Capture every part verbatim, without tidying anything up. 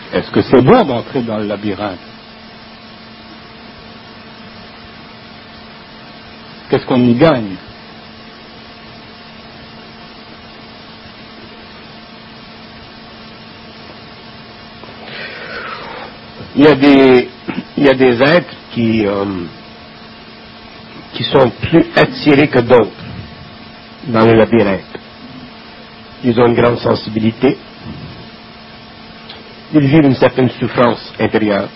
Est-ce que c'est bon d'entrer dans le labyrinthe? Qu'est-ce qu'on y gagne? Il y a des, il y a des êtres qui, euh, qui sont plus attirés que d'autres dans le labyrinthe. Ils ont une grande sensibilité. Ils vivent une certaine souffrance intérieure.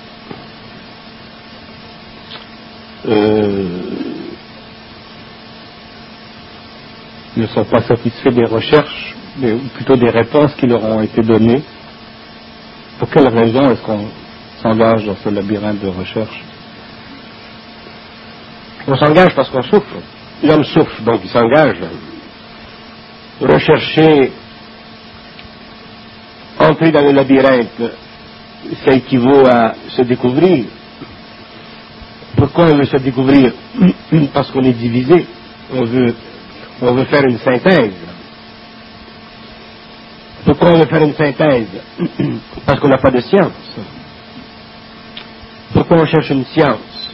Euh, ils ne sont pas satisfaits des recherches, mais plutôt des réponses qui leur ont été données. Pour quelle raison est-ce qu'on s'engage dans ce labyrinthe de recherche? On s'engage parce qu'on souffre. L'homme souffre, donc il s'engage. Rechercher, entrer dans le labyrinthe, ça équivaut à se découvrir. Pourquoi on veut se découvrir? Parce qu'on est divisé. On veut, on veut faire une synthèse. Pourquoi on veut faire une synthèse? Parce qu'on n'a pas de science. Pourquoi on cherche une science?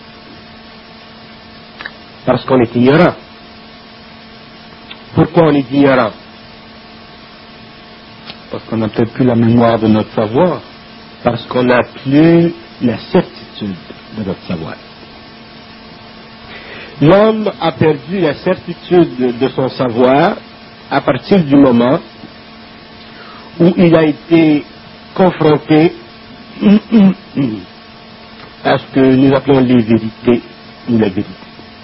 Parce qu'on est ignorant. Pourquoi on est ignorant? Parce qu'on n'a peut-être plus la mémoire de notre savoir. Parce qu'on n'a plus la certitude de notre savoir. L'homme a perdu la certitude de son savoir à partir du moment où il a été confronté à ce que nous appelons les vérités ou la vérité.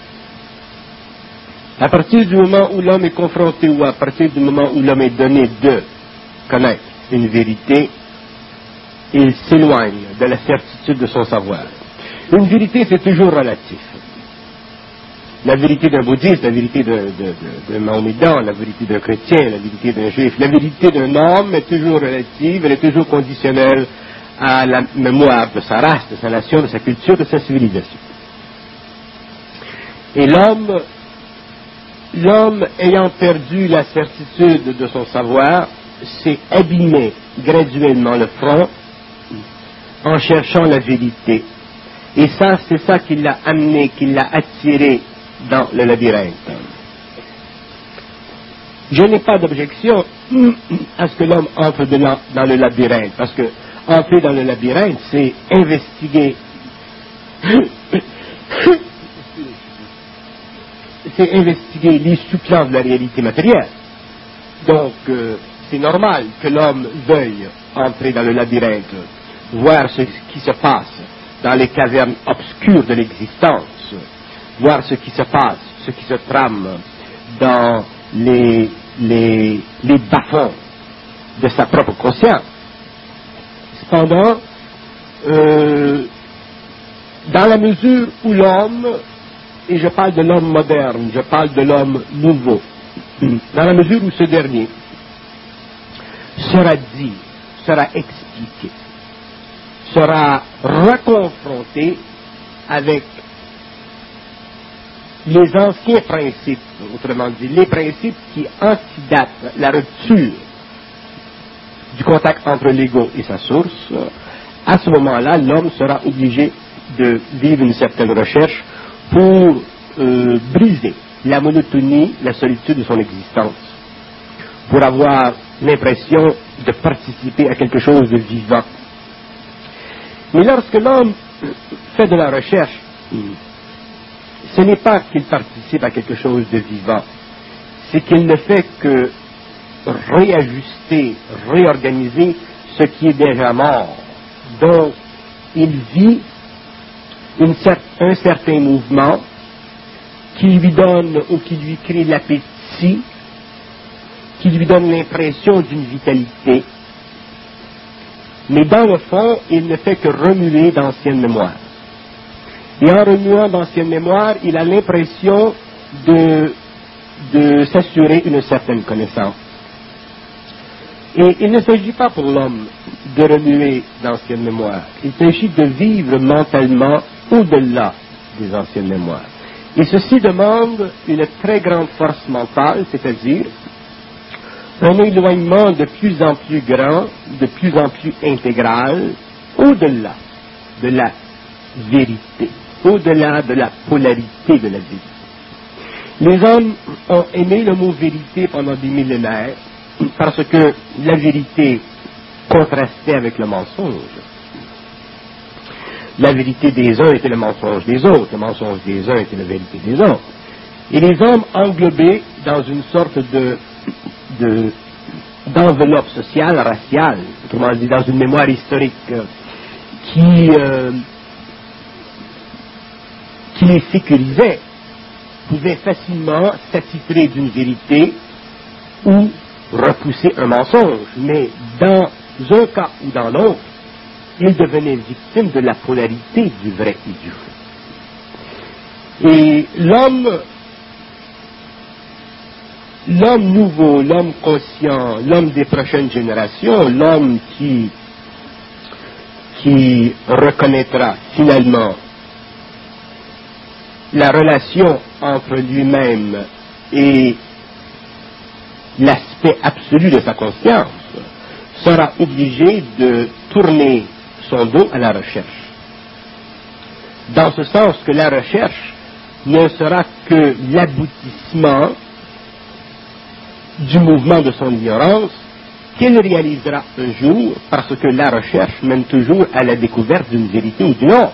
À partir du moment où l'homme est confronté, ou à partir du moment où l'homme est donné de connaître une vérité, il s'éloigne de la certitude de son savoir. Une vérité, c'est toujours relatif. La vérité d'un bouddhiste, la vérité d'un de, de, de Mahomédan, la vérité d'un chrétien, la vérité d'un juif, la vérité d'un homme est toujours relative, elle est toujours conditionnelle à la mémoire de sa race, de sa nation, de sa culture, de sa civilisation. Et l'homme, l'homme ayant perdu la certitude de son savoir, s'est abîmé graduellement le front en cherchant la vérité. Et ça, c'est ça qui l'a amené, qui l'a attiré dans le labyrinthe. Je n'ai pas d'objection à ce que l'homme entre dans le labyrinthe, parce que entrer dans le labyrinthe, c'est investiguer, c'est investiguer les sous-plans de la réalité matérielle. Donc, euh, c'est normal que l'homme veuille entrer dans le labyrinthe, voir ce qui se passe dans les cavernes obscures de l'existence, voir ce qui se passe, ce qui se trame dans les, les, les bas-fonds de sa propre conscience. Cependant, euh, dans la mesure où l'homme, et je parle de l'homme moderne, je parle de l'homme nouveau, dans la mesure où ce dernier sera dit, sera expliqué, sera reconfronté avec les anciens principes, autrement dit, les principes qui antidatent la rupture du contact entre l'ego et sa source, à ce moment-là, l'homme sera obligé de vivre une certaine recherche pour euh, briser la monotonie, la solitude de son existence, pour avoir l'impression de participer à quelque chose de vivant. Mais lorsque l'homme fait de la recherche, ce n'est pas qu'il participe à quelque chose de vivant, c'est qu'il ne fait que réajuster, réorganiser ce qui est déjà mort. Donc, il vit une cer- un certain mouvement qui lui donne ou qui lui crée l'appétit, qui lui donne l'impression d'une vitalité. Mais dans le fond, il ne fait que remuer d'anciennes mémoires. Et en remuant d'anciennes mémoires, il a l'impression de, de s'assurer une certaine connaissance. Et il ne s'agit pas pour l'homme de remuer d'anciennes mémoires. Il s'agit de vivre mentalement au-delà des anciennes mémoires. Et ceci demande une très grande force mentale, c'est-à-dire un éloignement de plus en plus grand, de plus en plus intégral au-delà de la vérité, au-delà de la polarité de la vérité. Les hommes ont aimé le mot vérité pendant des millénaires parce que la vérité contrastait avec le mensonge. La vérité des uns était le mensonge des autres, le mensonge des uns était la vérité des autres. Et les hommes englobés dans une sorte de, de, d'enveloppe sociale, raciale, autrement dit dans une mémoire historique euh, qui, euh, qui les sécurisait, pouvaient facilement s'attitrer d'une vérité ou repousser un mensonge. Mais dans un cas ou dans l'autre, ils devenaient victimes de la polarité du vrai et du faux. Et l'homme, l'homme nouveau, l'homme conscient, l'homme des prochaines générations, l'homme qui, qui reconnaîtra finalement la relation entre lui-même et l'aspect absolu de sa conscience, sera obligé de tourner son dos à la recherche. Dans ce sens que la recherche ne sera que l'aboutissement du mouvement de son ignorance qu'il réalisera un jour, parce que la recherche mène toujours à la découverte d'une vérité ou d'une autre.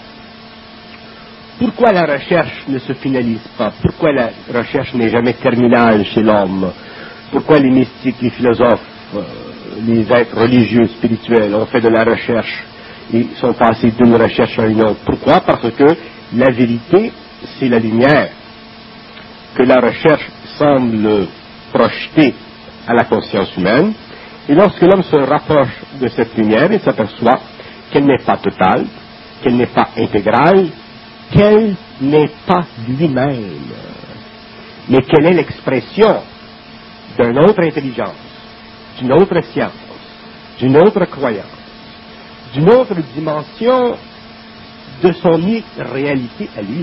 Pourquoi la recherche ne se finalise pas? Pourquoi la recherche n'est jamais terminale chez l'homme? Pourquoi les mystiques, les philosophes, euh, les êtres religieux, spirituels ont fait de la recherche et sont passés d'une recherche à une autre? Pourquoi? Parce que la vérité, c'est la lumière que la recherche semble projeter à la conscience humaine. Et lorsque l'homme se rapproche de cette lumière, il s'aperçoit qu'elle n'est pas totale, qu'elle n'est pas intégrale, qu'elle n'est pas lui-même, mais qu'elle est l'expression d'une autre intelligence, d'une autre science, d'une autre croyance, d'une autre dimension de son irréalité à lui.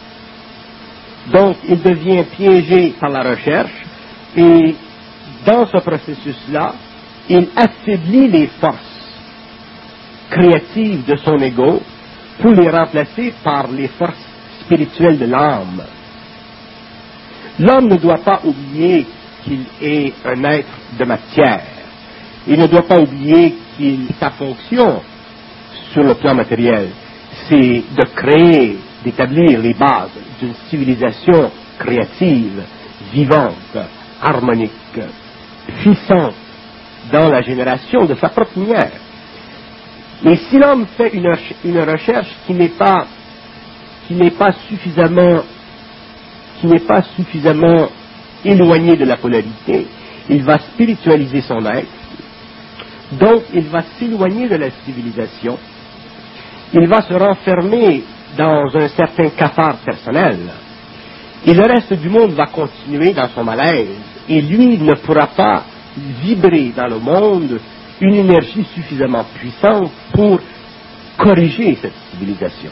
Donc, il devient piégé par la recherche et dans ce processus-là, il affaiblit les forces créatives de son ego pour les remplacer par les forces spirituelles de l'âme. L'homme ne doit pas oublier qu'il est un être de matière. Il ne doit pas oublier qu'il sa fonction sur le plan matériel, c'est de créer, d'établir les bases d'une civilisation créative, vivante, harmonique, puissante dans la génération de sa propre lumière. Et si l'homme fait une, une recherche qui n'est pas, qui n'est pas suffisamment, qui n'est pas suffisamment éloignée de la polarité, il va spiritualiser son être, donc il va s'éloigner de la civilisation, il va se renfermer dans un certain cafard personnel, et le reste du monde va continuer dans son malaise, et lui ne pourra pas vibrer dans le monde une énergie suffisamment puissante pour corriger cette civilisation.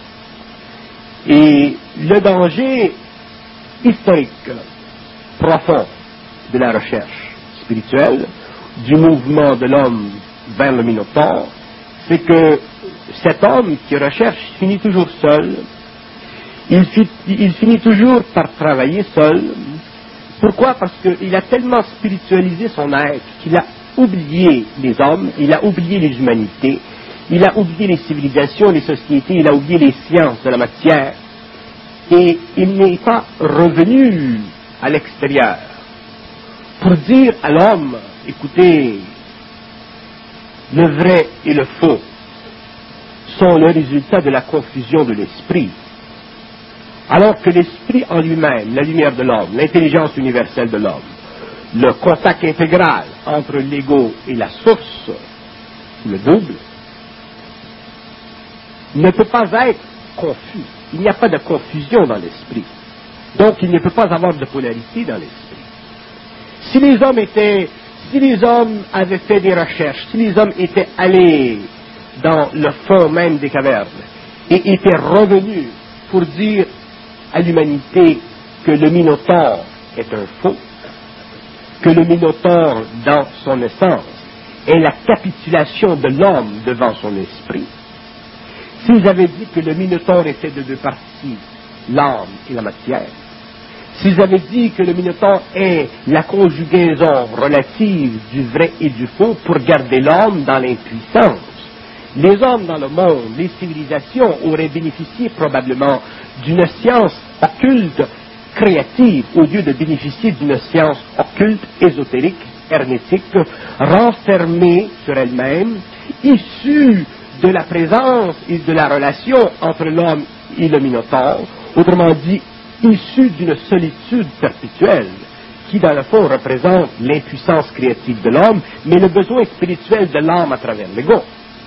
Et le danger historique profond de la recherche spirituelle, du mouvement de l'homme vers le Minotaure, c'est que cet homme qui recherche finit toujours seul, il, fi- il finit toujours par travailler seul. Pourquoi? Parce qu'il a tellement spiritualisé son être qu'il a oublié les hommes, il a oublié les humanités, il a oublié les civilisations, les sociétés, il a oublié les sciences de la matière, et il n'est pas revenu à l'extérieur pour dire à l'homme, écoutez, le vrai et le faux sont le résultat de la confusion de l'esprit, alors que l'esprit en lui-même, la lumière de l'homme, l'intelligence universelle de l'homme, le contact intégral entre l'ego et la source, le double, ne peut pas être confus. Il n'y a pas de confusion dans l'esprit. Donc, il ne peut pas avoir de polarité dans l'esprit. Si les hommes étaient, si les hommes avaient fait des recherches, si les hommes étaient allés dans le fond même des cavernes et étaient revenus pour dire à l'humanité que le Minotaure est un faux, que le Minotaure, dans son essence, est la capitulation de l'homme devant son esprit, s'ils avaient dit que le Minotaure était de deux parties, l'âme et la matière, s'ils avaient dit que le Minotaure est la conjugaison relative du vrai et du faux pour garder l'homme dans l'impuissance, les hommes dans le monde, les civilisations auraient bénéficié probablement d'une science occulte créative au lieu de bénéficier d'une science occulte, ésotérique, hermétique, renfermée sur elle-même, issue de la présence et de la relation entre l'homme et le Minotaure, autrement dit, issue d'une solitude perpétuelle, qui dans le fond représente l'impuissance créative de l'homme, mais le besoin spirituel de l'âme à travers l'ego.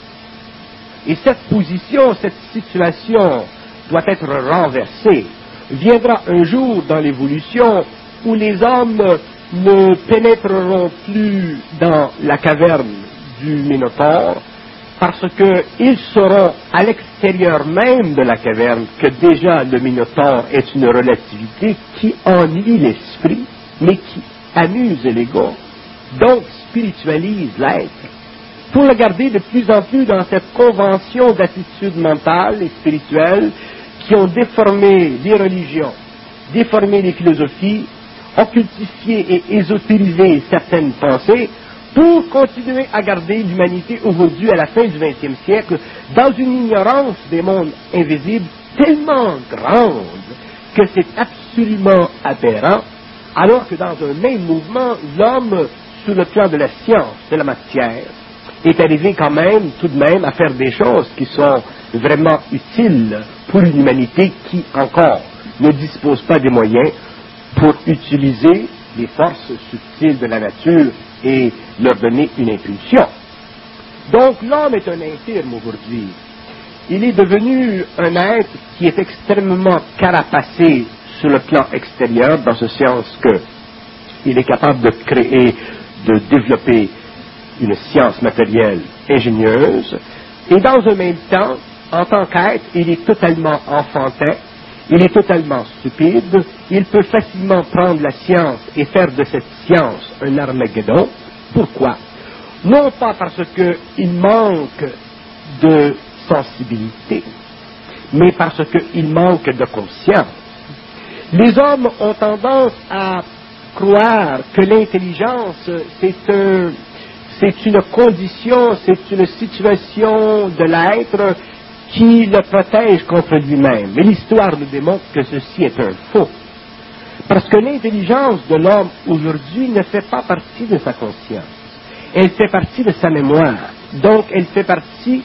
Et cette position, cette situation doit être renversée. Viendra un jour dans l'évolution où les hommes ne pénétreront plus dans la caverne du Minotaure parce qu'ils seront à l'extérieur même de la caverne que déjà le Minotaure est une relativité qui ennuie l'esprit, mais qui amuse l'ego, donc spiritualise l'être, pour le garder de plus en plus dans cette convention d'attitude mentale et spirituelle qui ont déformé les religions, déformé les philosophies, occultifié et ésotérisé certaines pensées, pour continuer à garder l'humanité aujourd'hui, à la fin du vingtième siècle, dans une ignorance des mondes invisibles tellement grande que c'est absolument aberrant, alors que dans un même mouvement, l'homme, sur le plan de la science, de la matière, est arrivé quand même, tout de même, à faire des choses qui sont vraiment utiles pour une humanité qui, encore, ne dispose pas des moyens pour utiliser les forces subtiles de la nature et leur donner une impulsion. Donc l'homme est un infirme aujourd'hui. Il est devenu un être qui est extrêmement carapacé sur le plan extérieur, dans ce sens que il est capable de créer, de développer une science matérielle ingénieuse, et dans un même temps, en tant qu'être, il est totalement enfantin, il est totalement stupide, il peut facilement prendre la science et faire de cette science un Armageddon. Pourquoi? Non pas parce qu'il manque de sensibilité, mais parce qu'il manque de conscience. Les hommes ont tendance à croire que l'intelligence, c'est un, c'est une condition, c'est une situation de l'être qui le protège contre lui-même. Mais l'histoire nous démontre que ceci est un faux. Parce que l'intelligence de l'homme aujourd'hui ne fait pas partie de sa conscience. Elle fait partie de sa mémoire. Donc, elle fait partie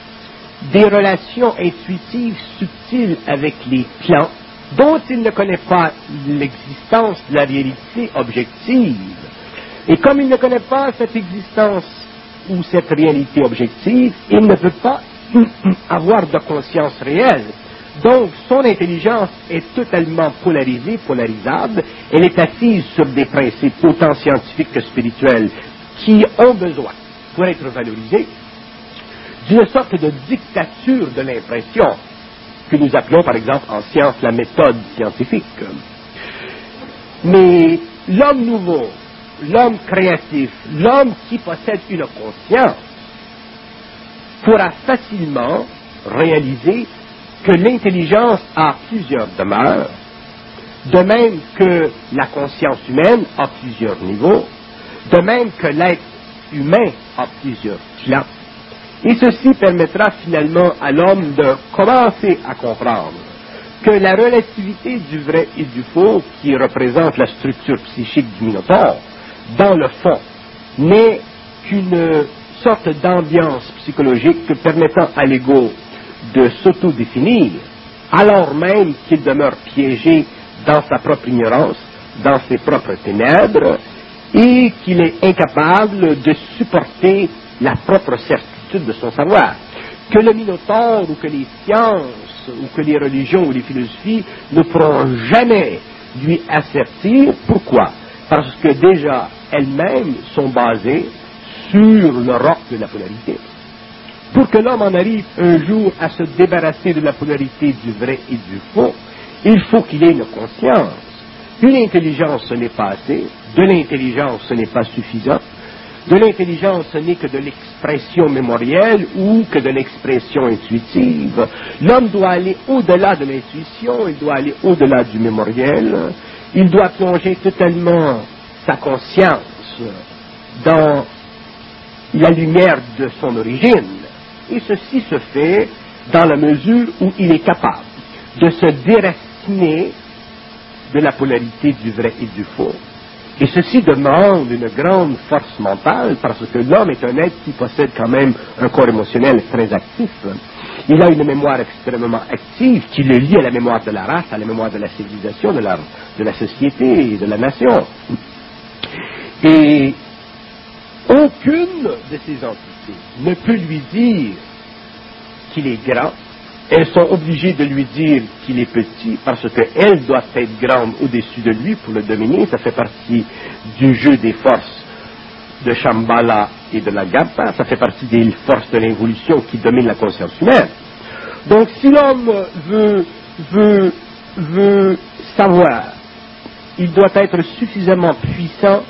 des relations intuitives subtiles avec les plans dont il ne connaît pas l'existence de la réalité objective. Et comme il ne connaît pas cette existence ou cette réalité objective, il ne peut pas avoir de conscience réelle. Donc, son intelligence est totalement polarisée, polarisable. Elle est assise sur des principes autant scientifiques que spirituels qui ont besoin, pour être valorisés, d'une sorte de dictature de l'impression que nous appelons, par exemple, en science, la méthode scientifique. Mais l'homme nouveau, l'homme créatif, l'homme qui possède une conscience, pourra facilement réaliser que l'intelligence a plusieurs demeures, de même que la conscience humaine a plusieurs niveaux, de même que l'être humain a plusieurs plans. Et ceci permettra finalement à l'homme de commencer à comprendre que la relativité du vrai et du faux, qui représente la structure psychique du Minotaure, dans le fond, n'est qu'une sorte d'ambiance psychologique permettant à l'ego de s'autodéfinir, alors même qu'il demeure piégé dans sa propre ignorance, dans ses propres ténèbres, et qu'il est incapable de supporter la propre certitude de son savoir. Que le Minotaure ou que les sciences ou que les religions ou les philosophies ne pourront jamais lui assertir. Pourquoi? Parce que déjà elles-mêmes sont basées sur le roc de la polarité. Pour que l'homme en arrive un jour à se débarrasser de la polarité du vrai et du faux, il faut qu'il ait une conscience. Une intelligence, ce n'est pas assez. De l'intelligence, ce n'est pas suffisant. de l'intelligence, ce n'est que de l'expression mémorielle ou que de l'expression intuitive. L'homme doit aller au-delà de l'intuition, il doit aller au-delà du mémoriel, il doit plonger totalement sa conscience dans la lumière de son origine. Et ceci se fait dans la mesure où il est capable de se déraciner de la polarité du vrai et du faux. Et ceci demande une grande force mentale parce que l'homme est un être qui possède quand même un corps émotionnel très actif. Il a une mémoire extrêmement active qui le lie à la mémoire de la race, à la mémoire de la civilisation, de la, de la société et de la nation. Et aucune de ces entités ne peut lui dire qu'il est grand. Elles sont obligées de lui dire qu'il est petit parce qu'elles doivent être grandes au-dessus de lui pour le dominer. Ça fait partie du jeu des forces de Shambhala et de la Gapa. Ça fait partie des forces de l'évolution qui dominent la conscience humaine. Donc si l'homme veut, veut, veut savoir, il doit être suffisamment puissant,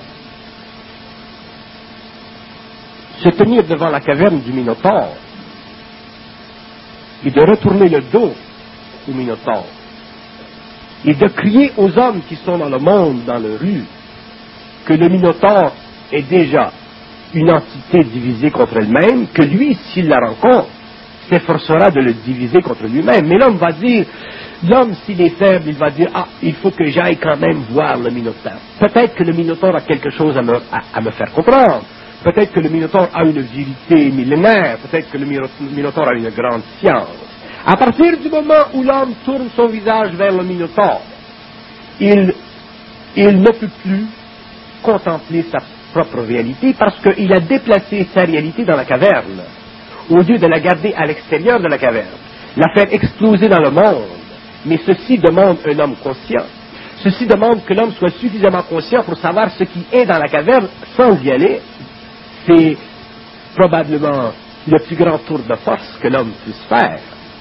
se tenir devant la caverne du Minotaure et de retourner le dos au Minotaure et de crier aux hommes qui sont dans le monde, dans la rue, que le Minotaure est déjà une entité divisée contre elle-même, que lui, s'il la rencontre, s'efforcera de le diviser contre lui-même. Mais l'homme va dire, l'homme s'il est faible, il va dire, ah, il faut que j'aille quand même voir le Minotaure. Peut-être que le Minotaure a quelque chose à me, à, à me faire comprendre. Peut-être que le Minotaure a une vérité millénaire, peut-être que le Minotaure a une grande science. À partir du moment où l'homme tourne son visage vers le Minotaure, il, il ne peut plus contempler sa propre réalité parce qu'il a déplacé sa réalité dans la caverne, au lieu de la garder à l'extérieur de la caverne, la faire exploser dans le monde. Mais ceci demande un homme conscient. Ceci demande que l'homme soit suffisamment conscient pour savoir ce qui est dans la caverne sans y aller. C'est probablement le plus grand tour de force que l'homme puisse faire.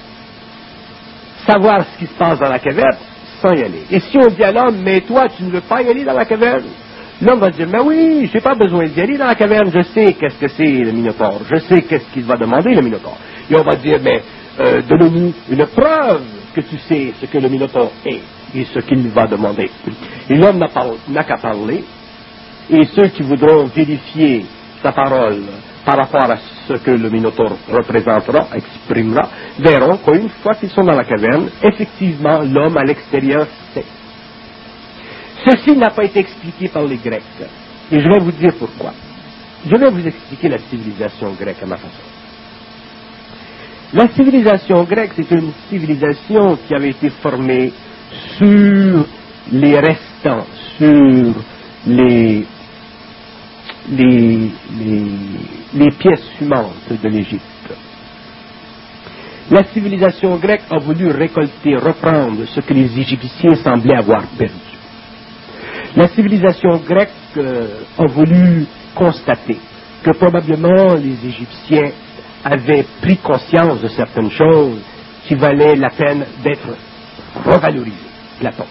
Savoir ce qui se passe dans la caverne sans y aller. Et si on dit à l'homme, mais toi, tu ne veux pas y aller dans la caverne? L'homme va dire, mais oui, je n'ai pas besoin d'y aller dans la caverne, je sais qu'est-ce que c'est le Minotaure, je sais qu'est-ce qu'il va demander le Minotaure. Et on va dire, mais euh, donne-nous une preuve que tu sais ce que le Minotaure est et ce qu'il va demander. Et l'homme n'a, pas, n'a qu'à parler, et ceux qui voudront vérifier sa parole par rapport à ce que le Minotaure représentera, exprimera, verront qu'une fois qu'ils sont dans la caverne, effectivement, l'homme à l'extérieur sait. Ceci n'a pas été expliqué par les Grecs, et je vais vous dire pourquoi. Je vais vous expliquer la civilisation grecque à ma façon. La civilisation grecque, c'est une civilisation qui avait été formée sur les restants, sur les Les, les, les pièces fumantes de l'Égypte. La civilisation grecque a voulu récolter, reprendre ce que les Égyptiens semblaient avoir perdu. La civilisation grecque euh, a voulu constater que probablement les Égyptiens avaient pris conscience de certaines choses qui valaient la peine d'être revalorisées. Platon.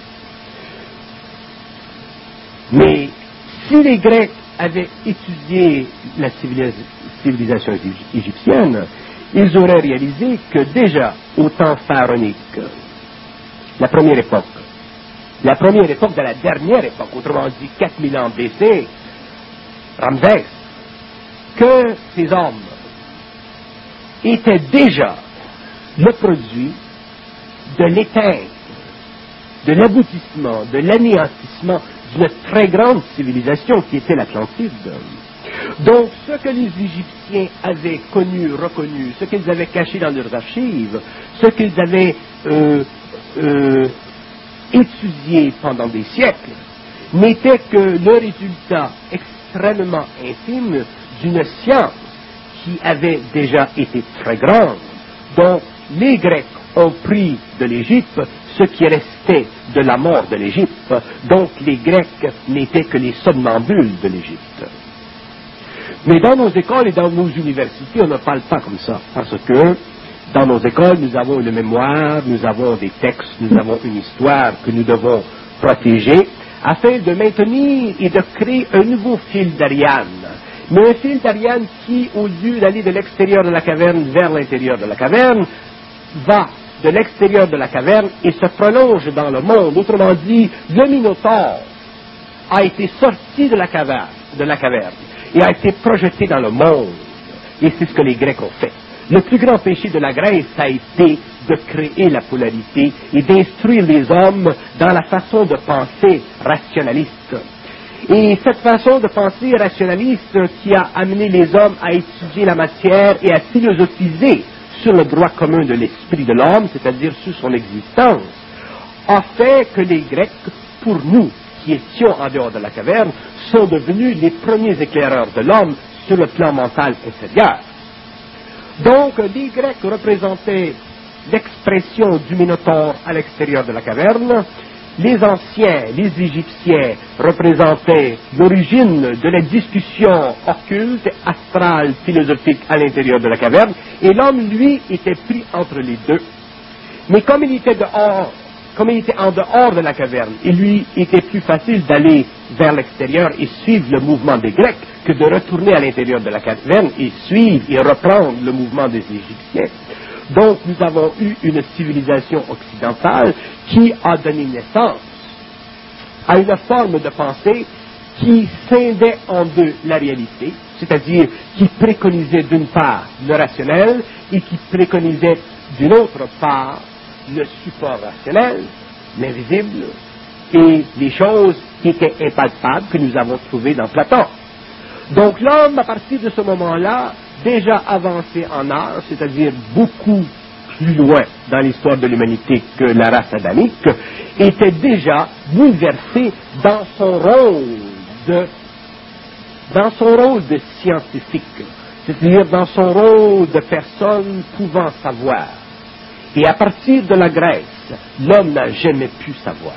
Mais si les Grecs avaient étudié la civilisation égyptienne, ils auraient réalisé que déjà au temps pharaonique, la première époque, la première époque de la dernière époque, autrement dit quatre mille ans B C, Ramsès, que ces hommes étaient déjà le produit de l'éteinte, de l'aboutissement, de l'anéantissement d'une très grande civilisation qui était l'Atlantide. Donc, ce que les Égyptiens avaient connu, reconnu, ce qu'ils avaient caché dans leurs archives, ce qu'ils avaient euh, euh, étudié pendant des siècles, n'était que le résultat extrêmement infime d'une science qui avait déjà été très grande. Donc, les Grecs ont pris de l'Égypte ce qui restait de la mort de l'Égypte. Donc les Grecs n'étaient que les somnambules de l'Égypte. Mais dans nos écoles et dans nos universités, on ne parle pas comme ça, parce que dans nos écoles, nous avons une mémoire, nous avons des textes, nous avons une histoire que nous devons protéger, afin de maintenir et de créer un nouveau fil d'Ariane. mais un fil d'Ariane qui, au lieu d'aller de l'extérieur de la caverne vers l'intérieur de la caverne, va de l'extérieur de la caverne et se prolonge dans le monde. Autrement dit, le Minotaure a été sorti de la caverne, de la caverne et a été projeté dans le monde. Et c'est ce que les Grecs ont fait. Le plus grand péché de la Grèce a été de créer la polarité et d'instruire les hommes dans la façon de penser rationaliste. Et cette façon de penser rationaliste qui a amené les hommes à étudier la matière et à philosophiser sur le droit commun de l'esprit de l'homme, c'est-à-dire sur son existence, a fait que les Grecs, pour nous, qui étions en dehors de la caverne, sont devenus les premiers éclaireurs de l'homme sur le plan mental inférieur. Donc, les Grecs représentaient l'expression du Minotaure à l'extérieur de la caverne. Les anciens, les Égyptiens, représentaient l'origine de la discussion occulte, astrale, philosophique à l'intérieur de la caverne, et l'homme, lui, était pris entre les deux. Mais comme il était dehors, comme il était en dehors de la caverne, il lui était plus facile d'aller vers l'extérieur et suivre le mouvement des Grecs que de retourner à l'intérieur de la caverne et suivre et reprendre le mouvement des Égyptiens. Donc, nous avons eu une civilisation occidentale qui a donné naissance à une forme de pensée qui scindait en deux la réalité, c'est-à-dire qui préconisait d'une part le rationnel et qui préconisait d'une autre part le support rationnel, l'invisible, et les choses qui étaient impalpables que nous avons trouvées dans Platon. Donc l'homme, à partir de ce moment-là, déjà avancé en âge, c'est-à-dire beaucoup plus loin dans l'histoire de l'humanité que la race adamique, était déjà bouleversé dans son rôle de, dans son rôle de scientifique, c'est-à-dire dans son rôle de personne pouvant savoir. Et à partir de la Grèce, l'homme n'a jamais pu savoir.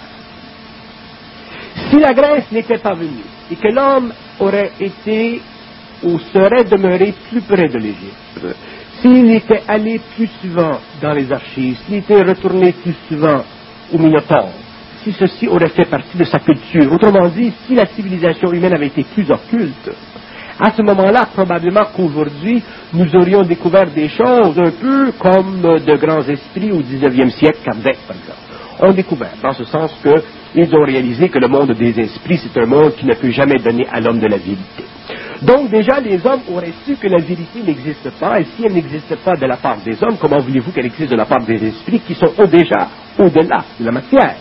Si la Grèce n'était pas venue et que l'homme aurait été ou serait demeuré plus près de l'Égypte, s'il était allé plus souvent dans les archives, s'il était retourné plus souvent au Minotaure, si ceci aurait fait partie de sa culture, autrement dit, si la civilisation humaine avait été plus occulte, à ce moment-là, probablement qu'aujourd'hui, nous aurions découvert des choses un peu comme de grands esprits au dix-neuvième siècle, Kardec, par exemple, ont découvert, dans ce sens qu'ils ont réalisé que le monde des esprits, c'est un monde qui ne peut jamais donner à l'homme de la vérité. Donc déjà, les hommes auraient su que la vérité n'existe pas, et si elle n'existe pas de la part des hommes, comment voulez-vous qu'elle existe de la part des esprits qui sont au déjà au-delà de la matière?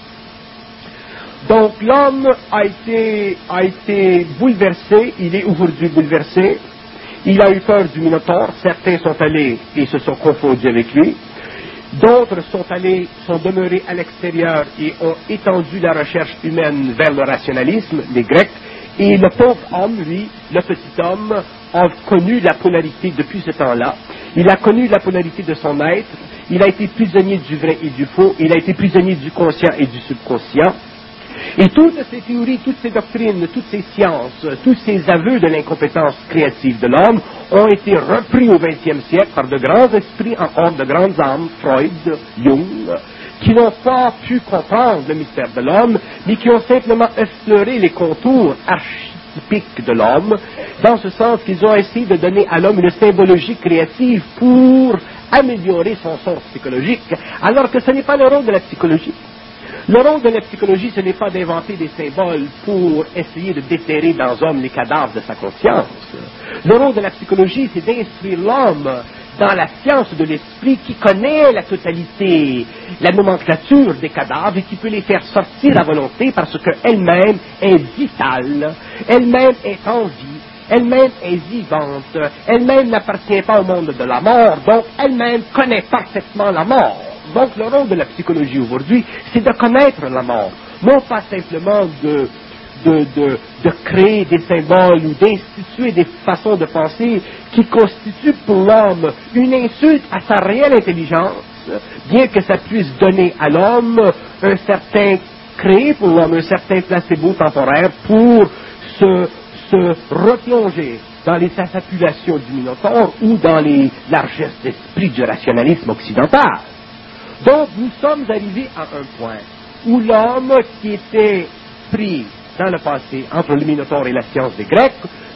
Donc l'homme a été, a été bouleversé, il est aujourd'hui bouleversé, il a eu peur du Minotaure, certains sont allés et se sont confondus avec lui, d'autres sont allés, sont demeurés à l'extérieur et ont étendu la recherche humaine vers le rationalisme, les Grecs, et le pauvre homme, lui, le petit homme, a connu la polarité depuis ce temps-là, il a connu la polarité de son être, il a été prisonnier du vrai et du faux, il a été prisonnier du conscient et du subconscient. Et toutes ces théories, toutes ces doctrines, toutes ces sciences, tous ces aveux de l'incompétence créative de l'homme ont été repris au vingtième siècle par de grands esprits, encore de grandes âmes, Freud, Jung, qui n'ont pas pu comprendre le mystère de l'homme, mais qui ont simplement effleuré les contours archétypiques de l'homme, dans ce sens qu'ils ont essayé de donner à l'homme une symbologie créative pour améliorer son sens psychologique, alors que ce n'est pas le rôle de la psychologie. Le rôle de la psychologie, ce n'est pas d'inventer des symboles pour essayer de déterrer dans l'homme les cadavres de sa conscience. Le rôle de la psychologie, c'est d'instruire l'homme dans la science de l'esprit qui connaît la totalité, la nomenclature des cadavres et qui peut les faire sortir à volonté parce qu'elle-même est vitale, elle-même est en vie, elle-même est vivante, elle-même n'appartient pas au monde de la mort, donc elle-même connaît parfaitement la mort. Donc le rôle de la psychologie aujourd'hui, c'est de connaître la mort, non pas simplement de, de, de, de créer des symboles ou d'instituer des façons de penser qui constituent pour l'homme une insulte à sa réelle intelligence, bien que ça puisse donner à l'homme un certain, créer pour l'homme un certain placebo temporaire pour se, se replonger dans les affabulations du Minotaure ou dans les largesses d'esprit du rationalisme occidental. Donc, nous sommes arrivés à un point où l'homme qui était pris dans le passé entre le Minotaure et la science des Grecs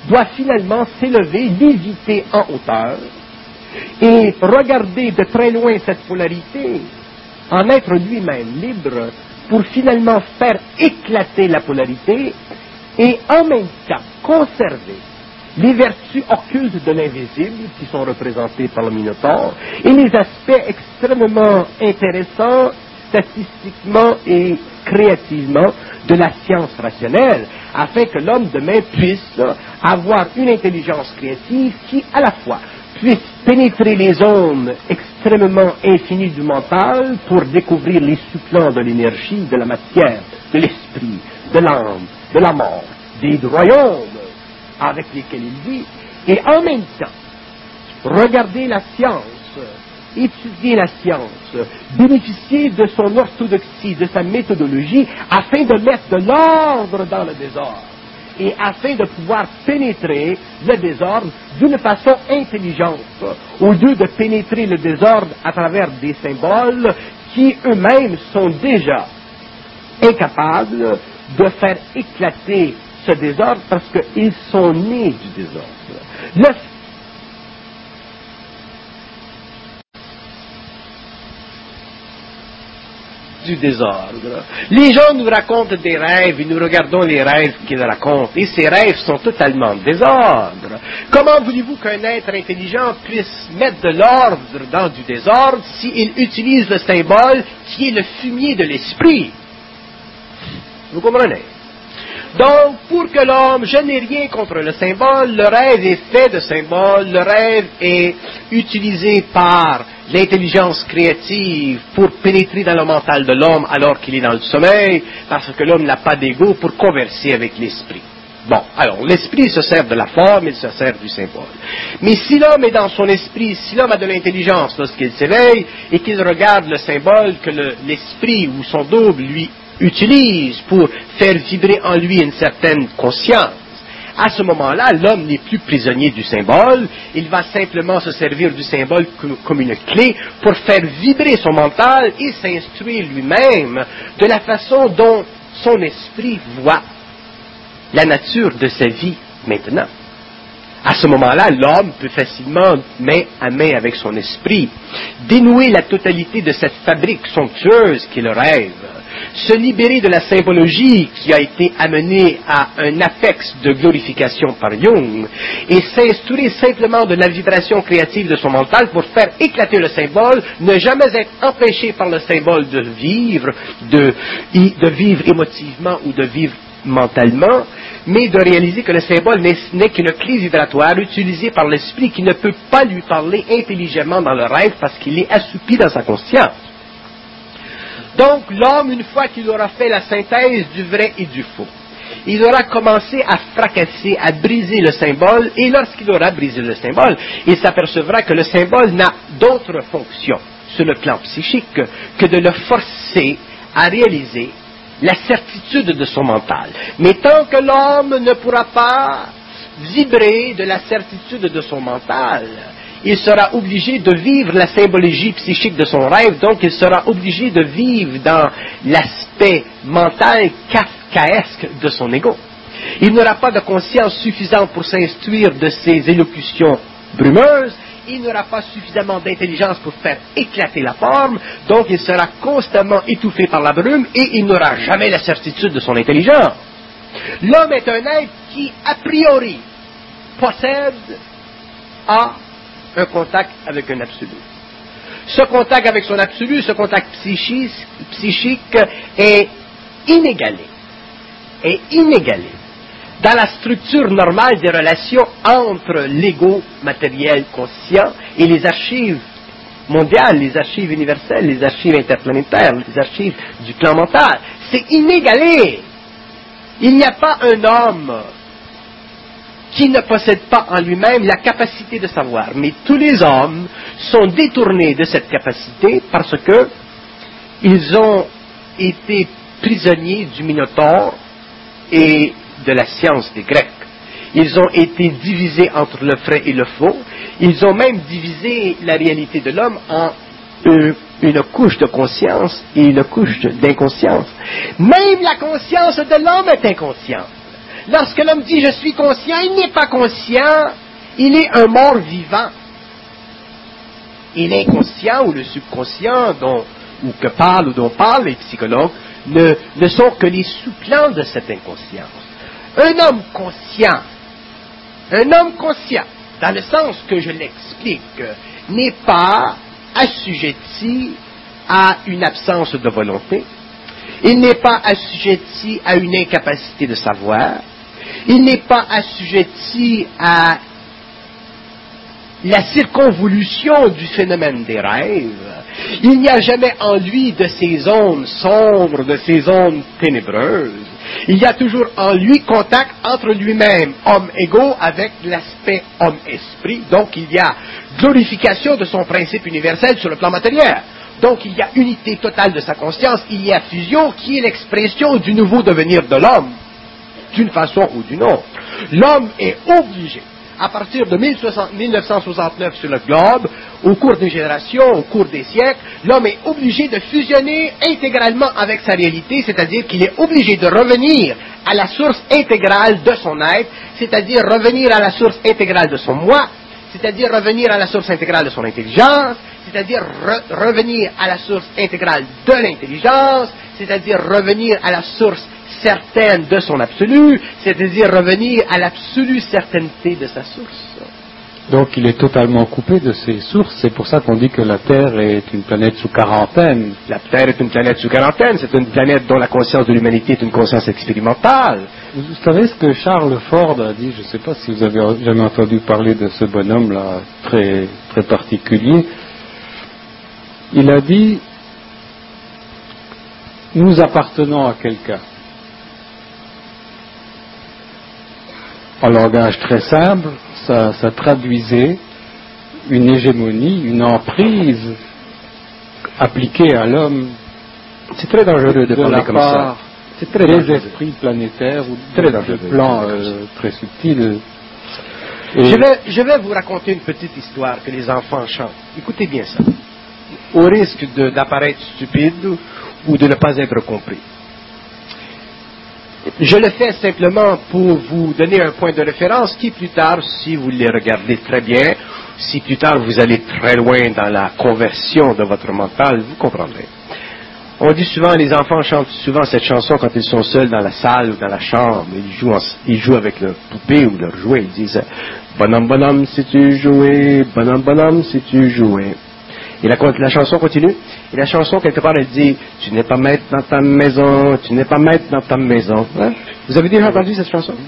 doit finalement s'élever, léviter en hauteur et regarder de très loin cette polarité, en être lui-même libre pour finalement faire éclater la polarité et en même temps conserver les vertus occultes de l'invisible qui sont représentées par le Minotaure et les aspects extrêmement intéressants statistiquement et créativement de la science rationnelle, afin que l'homme demain puisse avoir une intelligence créative qui, à la fois, puisse pénétrer les zones extrêmement infinies du mental pour découvrir les sous-plans de l'énergie, de la matière, de l'esprit, de l'âme, de la mort, des royaumes avec lesquels il vit, et en même temps, regarder la science, étudier la science, bénéficier de son orthodoxie, de sa méthodologie, afin de mettre de l'ordre dans le désordre, et afin de pouvoir pénétrer le désordre d'une façon intelligente, au lieu de pénétrer le désordre à travers des symboles qui eux-mêmes sont déjà incapables de faire éclater ce désordre parce qu'ils sont nés du désordre. Le du désordre. Les gens nous racontent des rêves et nous regardons les rêves qu'ils racontent et ces rêves sont totalement désordre. Comment voulez-vous qu'un être intelligent puisse mettre de l'ordre dans du désordre s'il utilise le symbole qui est le fumier de l'esprit? Vous comprenez? Donc, pour que l'homme, je n'ai rien contre le symbole, le rêve est fait de symboles, le rêve est utilisé par l'intelligence créative pour pénétrer dans le mental de l'homme alors qu'il est dans le sommeil, parce que l'homme n'a pas d'ego pour converser avec l'esprit. Bon, alors, l'esprit se sert de la forme, il se sert du symbole. Mais si l'homme est dans son esprit, si l'homme a de l'intelligence lorsqu'il s'éveille et qu'il regarde le symbole que le, l'esprit ou son double lui utilise pour faire vibrer en lui une certaine conscience, à ce moment-là, l'homme n'est plus prisonnier du symbole, il va simplement se servir du symbole comme une clé pour faire vibrer son mental et s'instruire lui-même de la façon dont son esprit voit la nature de sa vie maintenant. À ce moment-là, l'homme peut facilement, main à main avec son esprit, dénouer la totalité de cette fabrique somptueuse qu'est le rêve, se libérer de la symbologie qui a été amenée à un apex de glorification par Jung, et s'instruire simplement de la vibration créative de son mental pour faire éclater le symbole, ne jamais être empêché par le symbole de vivre, de, de vivre émotivement ou de vivre mentalement, mais de réaliser que le symbole n'est, n'est qu'une clé vibratoire utilisée par l'esprit qui ne peut pas lui parler intelligemment dans le rêve parce qu'il est assoupi dans sa conscience. Donc l'homme, une fois qu'il aura fait la synthèse du vrai et du faux, il aura commencé à fracasser, à briser le symbole, et lorsqu'il aura brisé le symbole, il s'apercevra que le symbole n'a d'autre fonction sur le plan psychique que de le forcer à réaliser la certitude de son mental. Mais tant que l'homme ne pourra pas vibrer de la certitude de son mental, il sera obligé de vivre la symbologie psychique de son rêve, donc il sera obligé de vivre dans l'aspect mental kafkaesque de son ego. Il n'aura pas de conscience suffisante pour s'instruire de ses élocutions brumeuses, il n'aura pas suffisamment d'intelligence pour faire éclater la forme, donc il sera constamment étouffé par la brume et il n'aura jamais la certitude de son intelligence. L'homme est un être qui, a priori, possède a un contact avec un absolu. Ce contact avec son absolu, ce contact psychique, psychique est inégalé, est inégalé dans la structure normale des relations entre l'ego matériel conscient et les archives mondiales, les archives universelles, les archives interplanétaires, les archives du plan mental. C'est inégalé. Il n'y a pas un homme qui ne possède pas en lui-même la capacité de savoir. Mais tous les hommes sont détournés de cette capacité parce que ils ont été prisonniers du Minotaure et de la science des Grecs. Ils ont été divisés entre le vrai et le faux. Ils ont même divisé la réalité de l'homme en une, une couche de conscience et une couche d'inconscience. Même la conscience de l'homme est inconsciente. Lorsque l'homme dit « je suis conscient », il n'est pas conscient, il est un mort vivant. Et l'inconscient ou le subconscient dont, ou que parlent ou dont parlent les psychologues ne, ne sont que les sous-plans de cette inconscience. Un homme conscient, un homme conscient, dans le sens que je l'explique, n'est pas assujetti à une absence de volonté, il n'est pas assujetti à une incapacité de savoir, il n'est pas assujetti à la circonvolution du phénomène des rêves. Il n'y a jamais en lui de ces zones sombres, de ces zones ténébreuses. Il y a toujours en lui contact entre lui-même, homme-ego, avec l'aspect homme-esprit. Donc il y a glorification de son principe universel sur le plan matériel. Donc il y a unité totale de sa conscience, il y a fusion qui est l'expression du nouveau devenir de l'homme, d'une façon ou d'une autre. L'homme est obligé, à partir de mille neuf cent soixante-neuf sur le globe, au cours des générations, au cours des siècles, l'homme est obligé de fusionner intégralement avec sa réalité, c'est-à-dire qu'il est obligé de revenir à la source intégrale de son être, c'est-à-dire revenir à la source intégrale de son moi, c'est-à-dire revenir à la source intégrale de son intelligence, c'est-à-dire re- revenir à la source intégrale de l'intelligence, c'est-à-dire revenir à la source certaine de son absolu, c'est-à-dire revenir à l'absolue certaineté de sa source. Donc il est totalement coupé de ses sources, c'est pour ça qu'on dit que la Terre est une planète sous quarantaine. La Terre est une planète sous quarantaine, c'est une planète dont la conscience de l'humanité est une conscience expérimentale. Vous savez ce que Charles Ford a dit, je ne sais pas si vous avez jamais entendu parler de ce bonhomme-là, très, très particulier. Il a dit, nous appartenons à quelqu'un. En langage très simple, ça, ça traduisait une hégémonie, une emprise appliquée à l'homme. C'est très dangereux de, de parler la comme part ça. C'est très des dangereux. esprits planétaires ou Très de, dangereux. de plans euh, très subtils. Et Je vais, je vais vous raconter une petite histoire que les enfants chantent. Écoutez bien ça. Au risque de, d'apparaître stupide ou de ne pas être compris. Je le fais simplement pour vous donner un point de référence qui plus tard, si vous les regardez très bien, si plus tard vous allez très loin dans la conversion de votre mental, vous comprendrez. On dit souvent, les enfants chantent souvent cette chanson quand ils sont seuls dans la salle ou dans la chambre. Ils jouent, en, ils jouent avec leur poupée ou leur jouet. Ils disent « Bonhomme, bonhomme, si tu jouais, bonhomme, bonhomme, si tu jouais ». Et la, la chanson continue. Et la chanson, quelque part, elle dit « Tu n'es pas maître dans ta maison, tu n'es pas maître dans ta maison. Hein? » Vous avez déjà entendu cette chanson?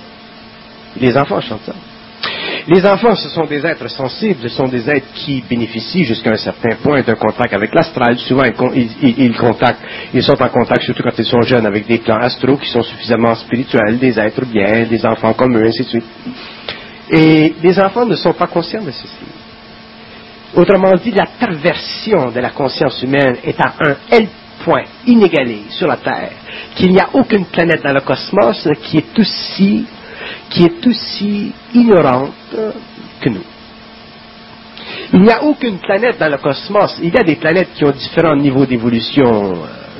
Les enfants chantent ça. Les enfants, ce sont des êtres sensibles, ce sont des êtres qui bénéficient jusqu'à un certain point d'un contact avec l'astral. Souvent, ils, ils, ils, contactent, ils sont en contact, surtout quand ils sont jeunes, avec des plans astraux qui sont suffisamment spirituels, des êtres bien, des enfants comme eux, ainsi de suite. Et les enfants ne sont pas conscients de ceci. Autrement dit, la perversion de la conscience humaine est à un tel point inégalé sur la Terre qu'il n'y a aucune planète dans le cosmos qui est aussi, qui est aussi ignorante que nous. Il n'y a aucune planète dans le cosmos. Il y a des planètes qui ont différents niveaux d'évolution,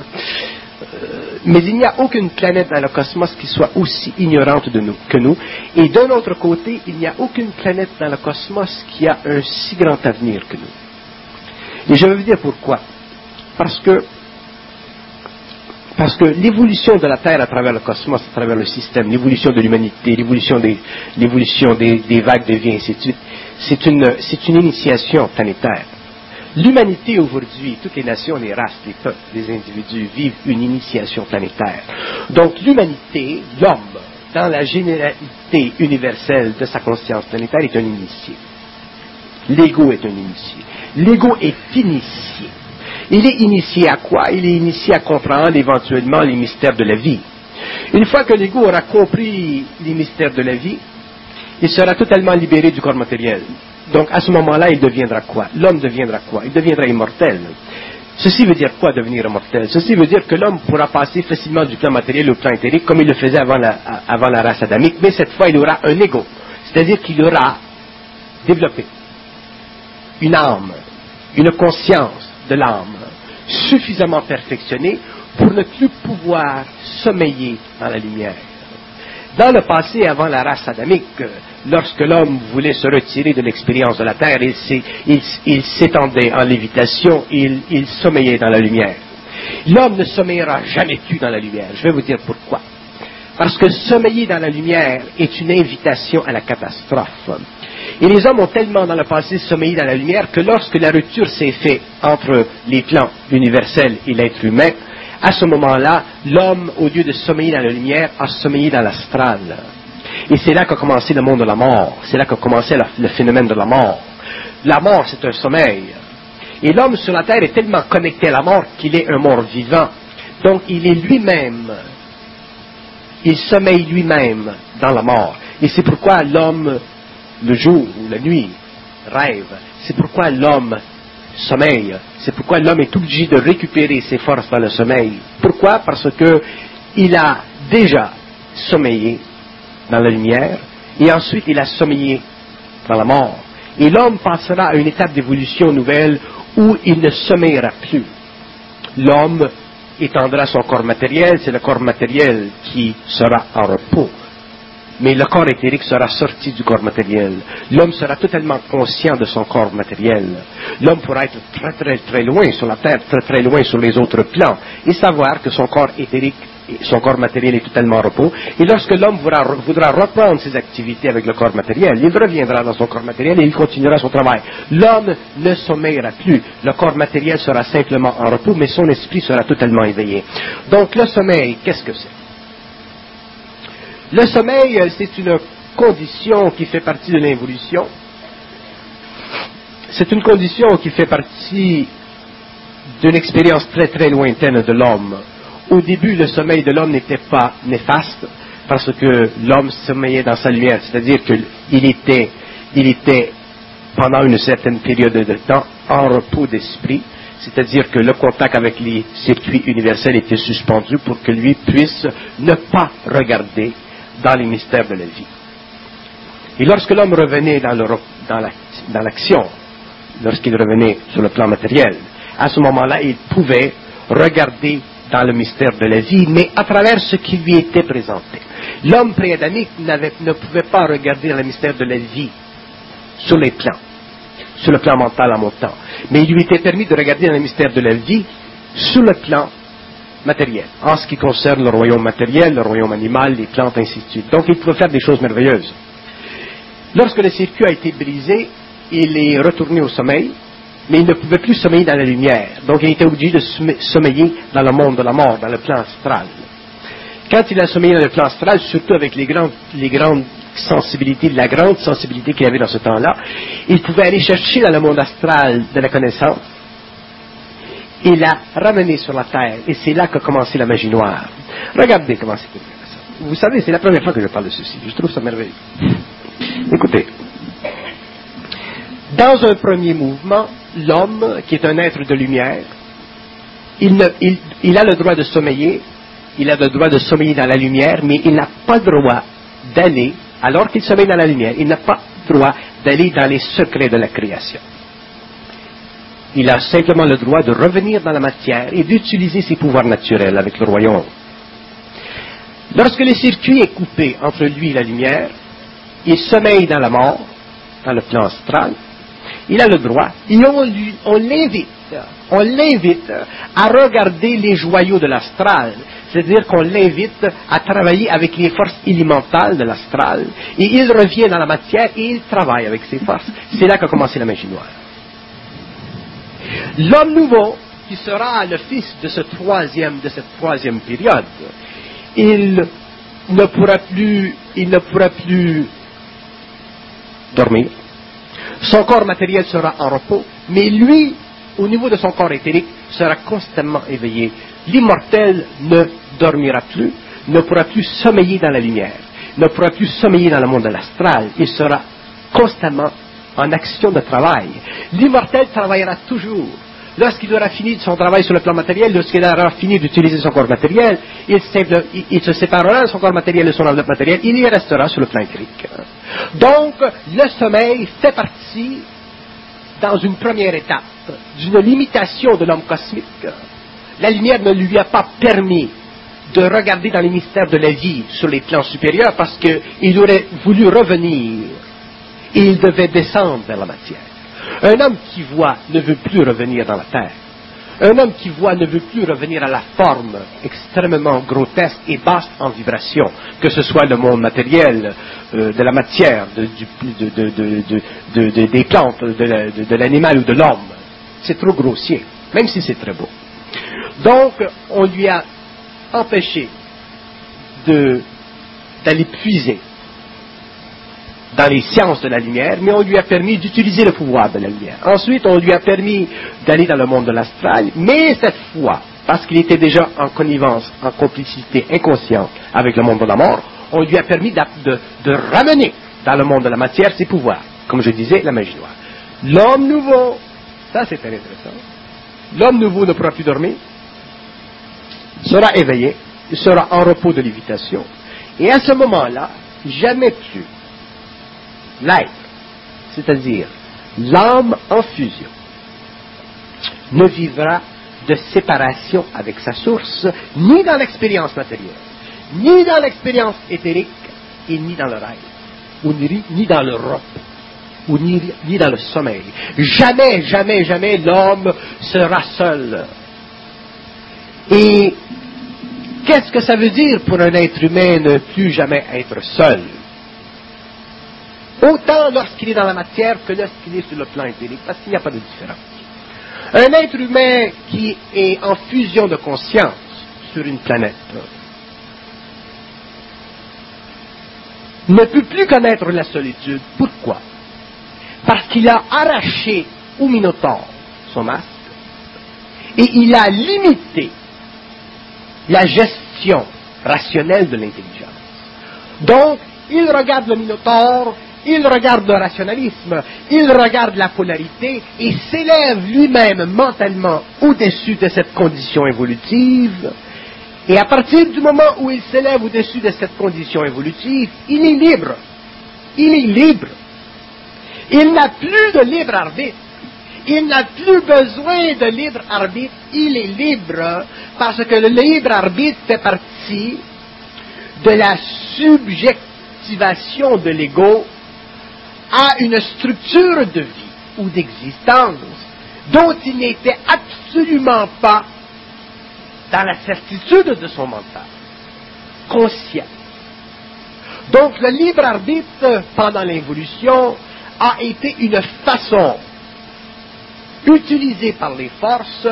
euh, mais il n'y a aucune planète dans le cosmos qui soit aussi ignorante de nous, que nous. Et d'un autre côté, il n'y a aucune planète dans le cosmos qui a un si grand avenir que nous. Et je vais vous dire pourquoi. Parce que, parce que l'évolution de la Terre à travers le cosmos, à travers le système, l'évolution de l'humanité, l'évolution des, l'évolution des, des vagues de vie, ainsi de suite, c'est une, c'est une initiation planétaire. L'humanité aujourd'hui, toutes les nations, les races, les peuples, les individus vivent une initiation planétaire. Donc l'humanité, l'homme, dans la généralité universelle de sa conscience planétaire, est un initié. L'ego est un initié. L'ego est initié. Il est initié à quoi? Il est initié à comprendre éventuellement les mystères de la vie. Une fois que l'ego aura compris les mystères de la vie, il sera totalement libéré du corps matériel. Donc, à ce moment-là, il deviendra quoi? L'homme deviendra quoi? Il deviendra immortel. Ceci veut dire quoi, devenir immortel? Ceci veut dire que l'homme pourra passer facilement du plan matériel au plan éthérique, comme il le faisait avant la, avant la race adamique, mais cette fois, il aura un ego. C'est-à-dire qu'il aura développé une âme, une conscience de l'âme suffisamment perfectionnée pour ne plus pouvoir sommeiller dans la lumière. Dans le passé, avant la race adamique, lorsque l'homme voulait se retirer de l'expérience de la terre, il, s'est, il, il s'étendait en lévitation, il, il sommeillait dans la lumière. L'homme ne sommeillera jamais plus dans la lumière. Je vais vous dire pourquoi. Parce que sommeiller dans la lumière est une invitation à la catastrophe. Et les hommes ont tellement dans le passé sommeillé dans la lumière que lorsque la rupture s'est faite entre les plans universels et l'être humain, à ce moment-là, l'homme, au lieu de sommeiller dans la lumière, a sommeillé dans l'astral. Et c'est là qu'a commencé le monde de la mort. C'est là qu'a commencé la, le phénomène de la mort. La mort, c'est un sommeil. Et l'homme sur la terre est tellement connecté à la mort qu'il est un mort vivant. Donc, il est lui-même, il sommeille lui-même dans la mort. Et c'est pourquoi l'homme, le jour ou la nuit, rêve. C'est pourquoi l'homme sommeil. C'est pourquoi l'homme est obligé de récupérer ses forces dans le sommeil. Pourquoi? Parce que il a déjà sommeillé dans la lumière et ensuite il a sommeillé dans la mort. Et l'homme passera à une étape d'évolution nouvelle où il ne sommeillera plus. L'homme étendra son corps matériel, c'est le corps matériel qui sera en repos. Mais le corps éthérique sera sorti du corps matériel. L'homme sera totalement conscient de son corps matériel. L'homme pourra être très très très loin sur la terre, très très loin sur les autres plans, et savoir que son corps éthérique, son corps matériel est totalement en repos. Et lorsque l'homme voudra, voudra reprendre ses activités avec le corps matériel, il reviendra dans son corps matériel et il continuera son travail. L'homme ne sommeillera plus. Le corps matériel sera simplement en repos, mais son esprit sera totalement éveillé. Donc le sommeil, qu'est-ce que c'est? Le sommeil, c'est une condition qui fait partie de l'évolution. C'est une condition qui fait partie d'une expérience très très lointaine de l'homme. Au début, le sommeil de l'homme n'était pas néfaste parce que l'homme sommeillait dans sa lumière, c'est-à-dire qu'il était, il était pendant une certaine période de temps en repos d'esprit, c'est-à-dire que le contact avec les circuits universels était suspendu pour que lui puisse ne pas regarder dans les mystères de la vie. Et lorsque l'homme revenait dans, le, dans, la, dans l'action, lorsqu'il revenait sur le plan matériel, à ce moment-là, il pouvait regarder dans le mystère de la vie, mais à travers ce qui lui était présenté. L'homme pré-adamique n'avait, ne pouvait pas regarder dans le mystère de la vie sur les plans, sur le plan mental en montant, mais il lui était permis de regarder dans le mystère de la vie sur le plan matériel, en ce qui concerne le royaume matériel, le royaume animal, les plantes, ainsi de suite. Donc il pouvait faire des choses merveilleuses. Lorsque le circuit a été brisé, il est retourné au sommeil, mais il ne pouvait plus sommeiller dans la lumière. Donc il était obligé de sommeiller dans le monde de la mort, dans le plan astral. Quand il a sommeillé dans le plan astral, surtout avec les grandes, les grandes sensibilités, la grande sensibilité qu'il avait dans ce temps-là, il pouvait aller chercher dans le monde astral de la connaissance, et la ramener sur la terre. Et c'est là qu'a commencé la magie noire. Regardez comment c'est intéressant. Vous savez, c'est la première fois que je parle de ceci. Je trouve ça merveilleux. Écoutez. Dans un premier mouvement, l'homme, qui est un être de lumière, il, ne, il, il a le droit de sommeiller, il a le droit de sommeiller dans la lumière, mais il n'a pas le droit d'aller, alors qu'il sommeille dans la lumière, il n'a pas le droit d'aller dans les secrets de la création. Il a simplement le droit de revenir dans la matière et d'utiliser ses pouvoirs naturels avec le royaume. Lorsque le circuit est coupé entre lui et la lumière, il sommeille dans la mort, dans le plan astral, il a le droit, et on, lui, on l'invite, on l'invite à regarder les joyaux de l'astral, c'est-à-dire qu'on l'invite à travailler avec les forces élémentales de l'astral, et il revient dans la matière et il travaille avec ses forces. C'est là qu'a commencé la magie noire. L'homme nouveau, qui sera le fils de, ce troisième, de cette troisième période, il ne pourra plus, il ne pourra plus dormir. Son corps matériel sera en repos, mais lui, au niveau de son corps éthérique, sera constamment éveillé. L'immortel ne dormira plus, ne pourra plus sommeiller dans la lumière, ne pourra plus sommeiller dans le monde de l'astral. Il sera constamment en action de travail. L'immortel travaillera toujours. Lorsqu'il aura fini son travail sur le plan matériel, lorsqu'il aura fini d'utiliser son corps matériel, il, simple, il, il se séparera de son corps matériel et de son enveloppe matérielle, il y restera sur le plan éthérique. Donc, le sommeil fait partie, dans une première étape, d'une limitation de l'homme cosmique. La lumière ne lui a pas permis de regarder dans les mystères de la vie sur les plans supérieurs parce qu'il aurait voulu revenir et il devait descendre vers la matière. Un homme qui voit ne veut plus revenir dans la terre. Un homme qui voit ne veut plus revenir à la forme extrêmement grotesque et basse en vibration, que ce soit le monde matériel, euh, de la matière, de, du, de, de, de, de, de, des plantes, de, la, de, de l'animal ou de l'homme. C'est trop grossier, même si c'est très beau. Donc, on lui a empêché de, d'aller puiser dans les sciences de la lumière, mais on lui a permis d'utiliser le pouvoir de la lumière. Ensuite, on lui a permis d'aller dans le monde de l'astral, mais cette fois, parce qu'il était déjà en connivence, en complicité inconsciente avec le monde de la mort, on lui a permis de, de, de ramener dans le monde de la matière ses pouvoirs. Comme je disais, la magie noire. L'homme nouveau, ça c'est très intéressant, l'homme nouveau ne pourra plus dormir, sera éveillé, il sera en repos de lévitation, et à ce moment-là, jamais plus l'être, c'est-à-dire l'âme en fusion, ne vivra de séparation avec sa source, ni dans l'expérience matérielle, ni dans l'expérience éthérique, et ni dans le rêve, ou ni, ni dans le repos, ou ni, ni dans le sommeil. Jamais, jamais, jamais l'homme sera seul. Et qu'est-ce que ça veut dire pour un être humain ne plus jamais être seul? Autant lorsqu'il est dans la matière que lorsqu'il est sur le plan éthérique, parce qu'il n'y a pas de différence. Un être humain qui est en fusion de conscience sur une planète ne peut plus connaître la solitude. Pourquoi? Parce qu'il a arraché au Minotaure son masque et il a limité la gestion rationnelle de l'intelligence. Donc, il regarde le Minotaure, il regarde le rationalisme, il regarde la polarité et s'élève lui-même mentalement au-dessus de cette condition évolutive. Et à partir du moment où il s'élève au-dessus de cette condition évolutive, il est libre. Il est libre. Il n'a plus de libre arbitre. Il n'a plus besoin de libre arbitre. Il est libre parce que le libre arbitre fait partie de la subjectivation de l'ego à une structure de vie ou d'existence dont il n'était absolument pas dans la certitude de son mental, conscient. Donc le libre arbitre pendant l'évolution a été une façon utilisée par les forces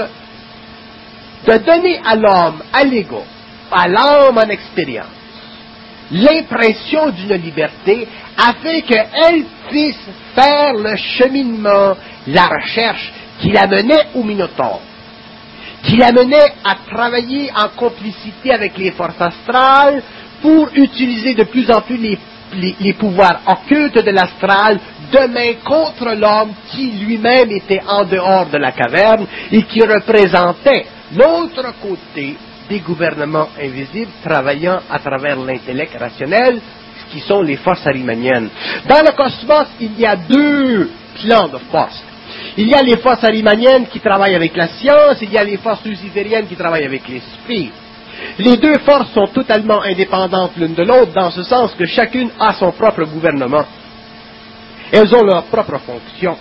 de donner à l'homme, à l'ego, à l'âme en expérience, l'impression d'une liberté afin qu'elle puisse faire le cheminement, la recherche qui l'amenait au Minotaure, qui l'amenait à travailler en complicité avec les forces astrales pour utiliser de plus en plus les, les, les pouvoirs occultes de l'astral demain contre l'homme qui lui-même était en dehors de la caverne et qui représentait l'autre côté des gouvernements invisibles travaillant à travers l'intellect rationnel, qui sont les forces arimaniennes. Dans le cosmos, il y a deux plans de forces. Il y a les forces arimaniennes qui travaillent avec la science, il y a les forces lucifériennes qui travaillent avec l'esprit. Les deux forces sont totalement indépendantes l'une de l'autre, dans ce sens que chacune a son propre gouvernement. Elles ont leur propre fonction.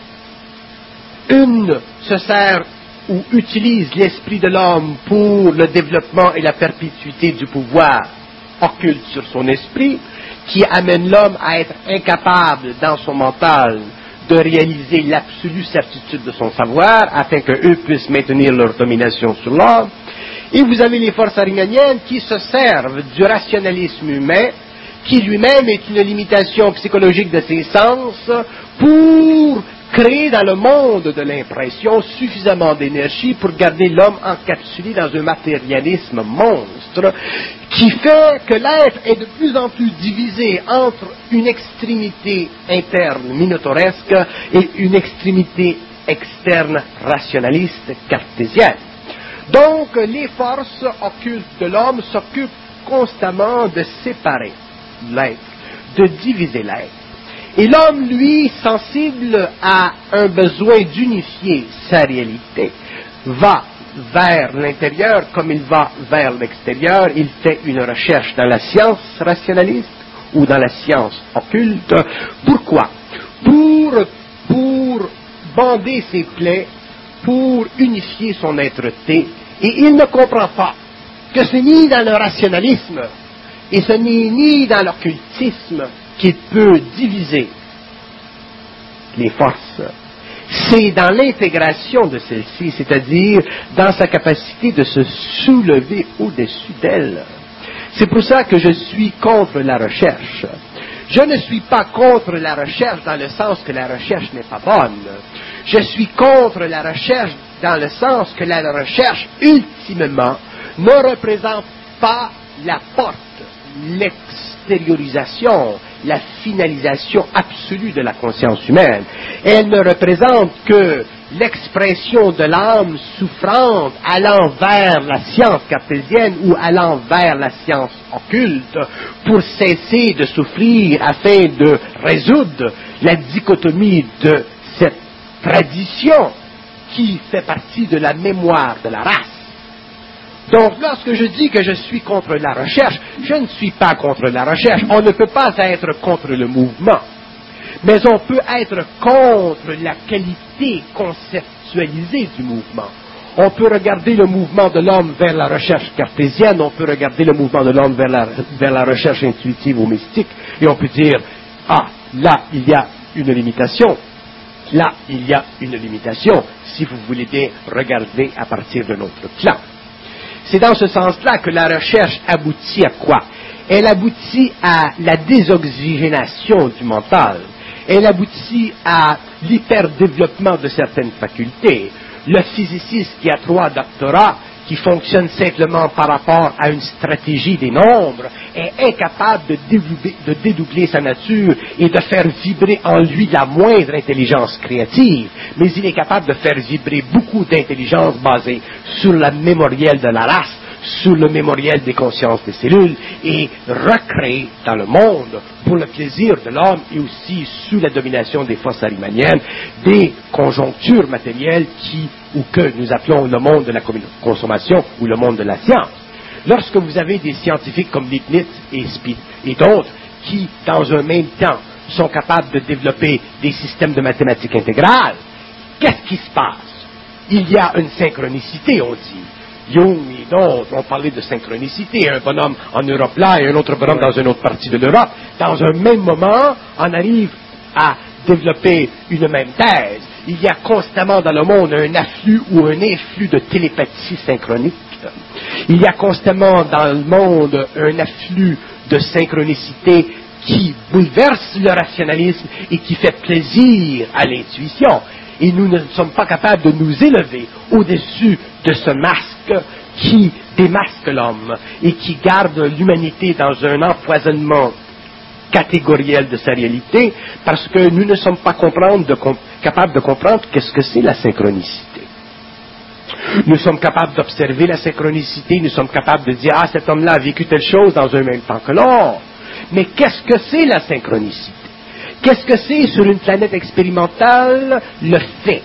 Une se sert ou utilise l'esprit de l'homme pour le développement et la perpétuité du pouvoir occulte sur son esprit, qui amène l'homme à être incapable dans son mental de réaliser l'absolue certitude de son savoir, afin qu'eux puissent maintenir leur domination sur l'homme. Et vous avez les forces arimaniennes qui se servent du rationalisme humain, qui lui-même est une limitation psychologique de ses sens, pour créer dans le monde de l'impression suffisamment d'énergie pour garder l'homme encapsulé dans un matérialisme monstre qui fait que l'être est de plus en plus divisé entre une extrémité interne minotauresque et une extrémité externe rationaliste cartésienne. Donc, les forces occultes de l'homme s'occupent constamment de séparer l'être, de diviser l'être. Et l'homme, lui, sensible à un besoin d'unifier sa réalité, va vers l'intérieur comme il va vers l'extérieur. Il fait une recherche dans la science rationaliste ou dans la science occulte. Pourquoi? Pour, pour bander ses plaies, pour unifier son êtreté. Et il ne comprend pas que ce n'est ni dans le rationalisme et ce n'est ni dans l'occultisme qu'il peut diviser les forces. C'est dans l'intégration de celle-ci, c'est-à-dire dans sa capacité de se soulever au-dessus d'elle. C'est pour ça que je suis contre la recherche. Je ne suis pas contre la recherche dans le sens que la recherche n'est pas bonne. Je suis contre la recherche dans le sens que la recherche, ultimement, ne représente pas la porte, l'extériorisation, la finalisation absolue de la conscience humaine. Elle ne représente que l'expression de l'âme souffrante allant vers la science cartésienne ou allant vers la science occulte pour cesser de souffrir afin de résoudre la dichotomie de cette tradition qui fait partie de la mémoire de la race. Donc, lorsque je dis que je suis contre la recherche, je ne suis pas contre la recherche. On ne peut pas être contre le mouvement. Mais on peut être contre la qualité conceptualisée du mouvement. On peut regarder le mouvement de l'homme vers la recherche cartésienne, on peut regarder le mouvement de l'homme vers la, vers la recherche intuitive ou mystique, et on peut dire, ah, là, il y a une limitation. Là, il y a une limitation, si vous voulez bien regarder à partir de notre plan. C'est dans ce sens-là que la recherche aboutit à quoi? Elle aboutit à la désoxygénation du mental. Elle aboutit à l'hyperdéveloppement de certaines facultés. Le physiciste qui a trois doctorats, qui fonctionne simplement par rapport à une stratégie des nombres, est incapable de dédoubler, de dédoubler sa nature et de faire vibrer en lui la moindre intelligence créative, mais il est capable de faire vibrer beaucoup d'intelligence basée sur la mémorielle de la race, sur le mémoriel des consciences des cellules, et recréer dans le monde, pour le plaisir de l'homme et aussi sous la domination des forces arimaniennes, des conjonctures matérielles qui, ou que nous appelons le monde de la consommation ou le monde de la science. Lorsque vous avez des scientifiques comme Leibniz et, et d'autres qui, dans un même temps, sont capables de développer des systèmes de mathématiques intégrales, qu'est-ce qui se passe? Il y a une synchronicité, on dit. Jung et d'autres ont parlé de synchronicité. Un bonhomme en Europe là et un autre bonhomme dans une autre partie de l'Europe. Dans un même moment, on arrive à développer une même thèse. Il y a constamment dans le monde un afflux ou un influx de télépathie synchronique. Il y a constamment dans le monde un afflux de synchronicité qui bouleverse le rationalisme et qui fait plaisir à l'intuition. Et nous ne sommes pas capables de nous élever au-dessus de ce masque qui démasque l'homme et qui garde l'humanité dans un empoisonnement catégoriel de sa réalité, parce que nous ne sommes pas comprendre de, capables de comprendre qu'est-ce que c'est la synchronicité. Nous sommes capables d'observer la synchronicité, nous sommes capables de dire « Ah, cet homme-là a vécu telle chose dans un même temps que l'autre ». Mais qu'est-ce que c'est la synchronicité? Qu'est-ce que c'est sur une planète expérimentale? Le fait,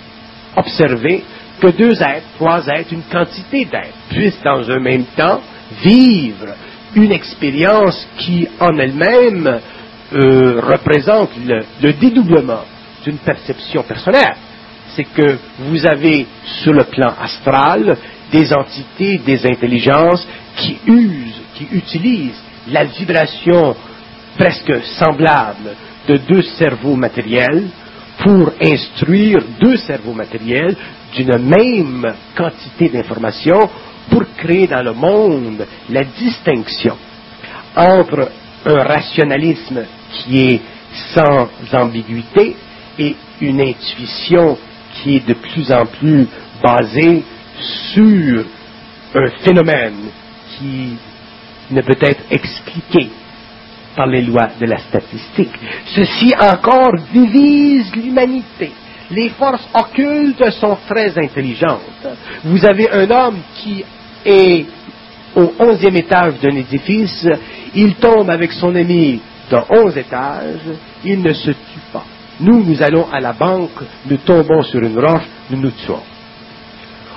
observer que deux êtres, trois êtres, une quantité d'êtres puissent dans un même temps vivre une expérience qui en elle-même euh, représente le, le dédoublement d'une perception personnelle. C'est que vous avez sur le plan astral des entités, des intelligences qui usent, qui utilisent la vibration presque semblable de deux cerveaux matériels pour instruire deux cerveaux matériels d'une même quantité d'informations pour créer dans le monde la distinction entre un rationalisme qui est sans ambiguïté et une intuition qui est de plus en plus basée sur un phénomène qui ne peut être expliqué par les lois de la statistique. Ceci encore divise l'humanité. Les forces occultes sont très intelligentes. Vous avez un homme qui est au onzième étage d'un édifice, il tombe avec son ami de onze étages, il ne se tue pas. Nous, nous allons à la banque, nous tombons sur une roche, nous nous tuons.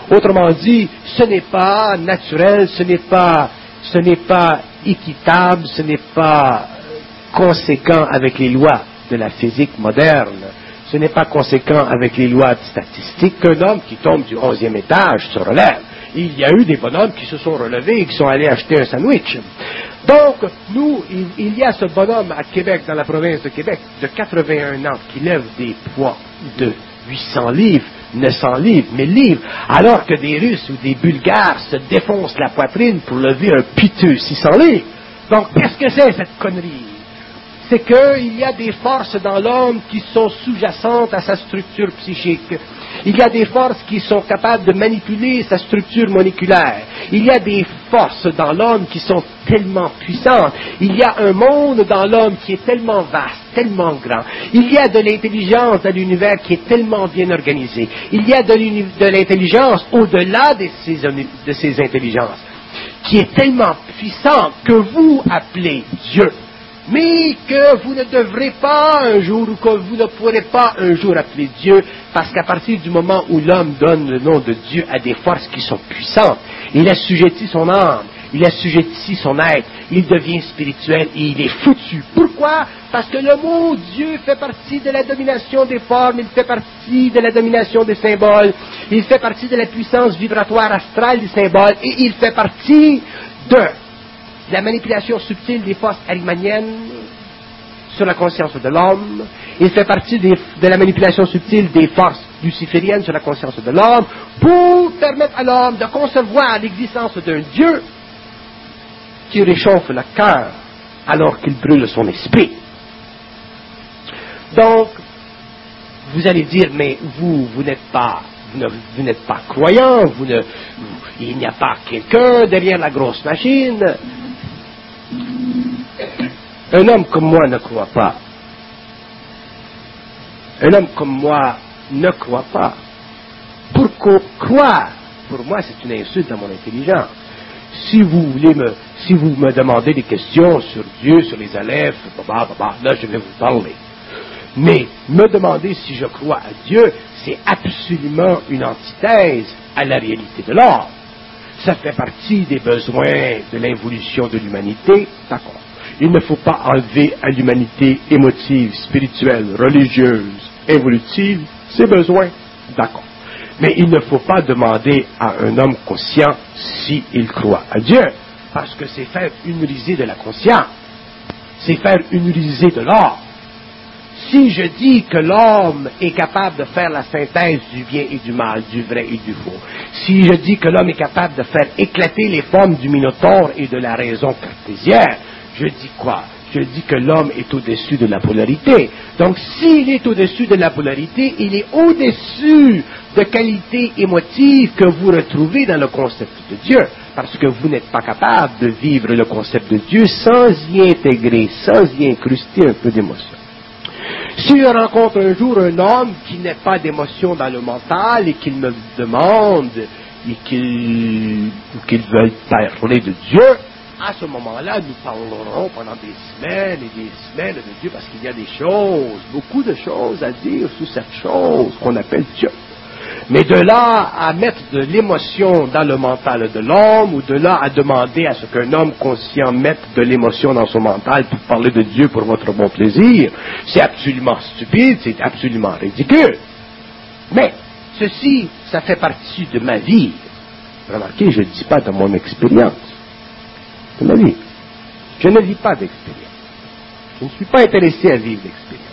Autrement dit, ce n'est pas naturel, ce n'est pas, ce n'est pas équitable, ce n'est pas conséquent avec les lois de la physique moderne. Ce n'est pas conséquent avec les lois statistiques qu'un homme qui tombe du onzième étage se relève. Il y a eu des bonhommes qui se sont relevés et qui sont allés acheter un sandwich. Donc, nous, il, il y a ce bonhomme à Québec, dans la province de Québec, de quatre-vingt-un ans, qui lève des poids de huit cents livres, neuf cents livres, mille livres, alors que des Russes ou des Bulgares se défoncent la poitrine pour lever un piteux six cents livres. Donc, qu'est-ce que c'est cette connerie? C'est qu'il y a des forces dans l'homme qui sont sous-jacentes à sa structure psychique. Il y a des forces qui sont capables de manipuler sa structure moléculaire. Il y a des forces dans l'homme qui sont tellement puissantes. Il y a un monde dans l'homme qui est tellement vaste, tellement grand. Il y a de l'intelligence dans l'univers qui est tellement bien organisé. Il y a de, de l'intelligence au-delà de ces, de ces intelligences, qui est tellement puissante que vous appelez Dieu. Mais que vous ne devrez pas un jour, ou que vous ne pourrez pas un jour appeler Dieu, parce qu'à partir du moment où l'homme donne le nom de Dieu à des forces qui sont puissantes, il assujettit son âme, il assujettit son être, il devient spirituel et il est foutu. Pourquoi? Parce que le mot Dieu fait partie de la domination des formes, il fait partie de la domination des symboles, il fait partie de la puissance vibratoire astrale des symboles, et il fait partie de la manipulation subtile des forces arimaniennes sur la conscience de l'homme. Il fait partie des, de la manipulation subtile des forces lucifériennes sur la conscience de l'homme pour permettre à l'homme de concevoir l'existence d'un Dieu qui réchauffe le cœur alors qu'il brûle son esprit. Donc, vous allez dire, mais vous, vous n'êtes pas, vous, ne, vous n'êtes pas croyant, vous ne, vous, il n'y a pas quelqu'un derrière la grosse machine. Un homme comme moi ne croit pas. Un homme comme moi ne croit pas. Pourquoi croire? Pour moi, c'est une insulte à mon intelligence. Si vous voulez me, si vous me demandez des questions sur Dieu, sur les Aleph, bah, bah, bah, là, je vais vous parler. Mais me demander si je crois à Dieu, c'est absolument une antithèse à la réalité de l'homme. Ça fait partie des besoins de l'évolution de l'humanité, d'accord. Il ne faut pas enlever à l'humanité émotive, spirituelle, religieuse, évolutive, ses besoins, d'accord. Mais il ne faut pas demander à un homme conscient s'il croit à Dieu, parce que c'est faire une risée de la conscience, c'est faire une risée de l'homme. Si je dis que l'homme est capable de faire la synthèse du bien et du mal, du vrai et du faux, si je dis que l'homme est capable de faire éclater les formes du Minotaure et de la raison cartésienne, je dis quoi? Je dis que l'homme est au-dessus de la polarité. Donc, s'il est au-dessus de la polarité, il est au-dessus de qualités émotives que vous retrouvez dans le concept de Dieu, parce que vous n'êtes pas capable de vivre le concept de Dieu sans y intégrer, sans y incruster un peu d'émotion. Si je rencontre un jour un homme qui n'a pas d'émotion dans le mental et qu'il me demande et qu'il, qu'il veut parler de Dieu, à ce moment-là, nous parlerons pendant des semaines et des semaines de Dieu, parce qu'il y a des choses, beaucoup de choses à dire sur cette chose qu'on appelle Dieu. Mais de là à mettre de l'émotion dans le mental de l'homme, ou de là à demander à ce qu'un homme conscient mette de l'émotion dans son mental pour parler de Dieu pour votre bon plaisir, c'est absolument stupide, c'est absolument ridicule. Mais ceci, ça fait partie de ma vie. Remarquez, je ne dis pas de mon expérience. De ma vie. Je ne vis pas d'expérience. Je ne suis pas intéressé à vivre d'expérience.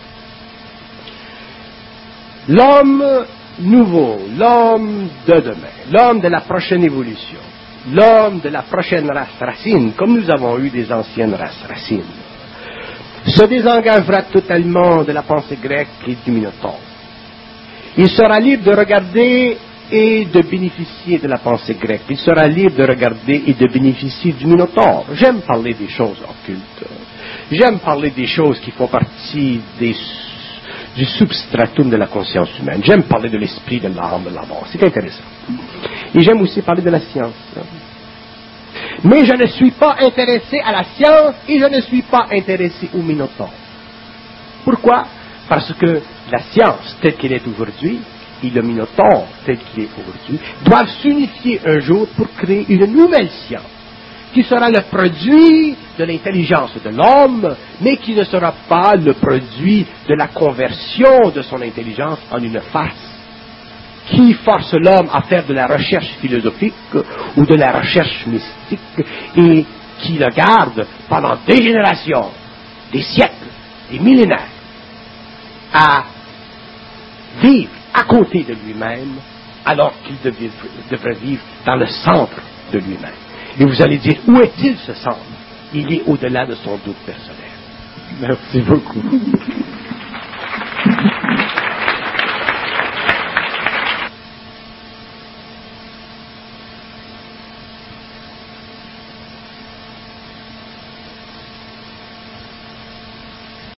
L'homme nouveau, l'homme de demain, l'homme de la prochaine évolution, l'homme de la prochaine race racine, comme nous avons eu des anciennes races racines, se désengagera totalement de la pensée grecque et du Minotaure. Il sera libre de regarder et de bénéficier de la pensée grecque. Il sera libre de regarder et de bénéficier du Minotaure. J'aime parler des choses occultes. J'aime parler des choses qui font partie des, du substratum de la conscience humaine. J'aime parler de l'esprit, de l'âme, de la mort. C'est intéressant. Et j'aime aussi parler de la science. Mais je ne suis pas intéressé à la science et je ne suis pas intéressé au Minotaure. Pourquoi? Parce que la science, telle qu'elle est aujourd'hui, et le Minotaure, tel qu'il est aujourd'hui, doivent s'unifier un jour pour créer une nouvelle science, qui sera le produit de l'intelligence de l'homme, mais qui ne sera pas le produit de la conversion de son intelligence en une farce, qui force l'homme à faire de la recherche philosophique ou de la recherche mystique, et qui le garde pendant des générations, des siècles, des millénaires, à vivre à côté de lui-même, alors qu'il devait, devrait vivre dans le centre de lui-même. Et vous allez dire, où est-il ce centre? Il est au-delà de son doute personnel. Merci beaucoup.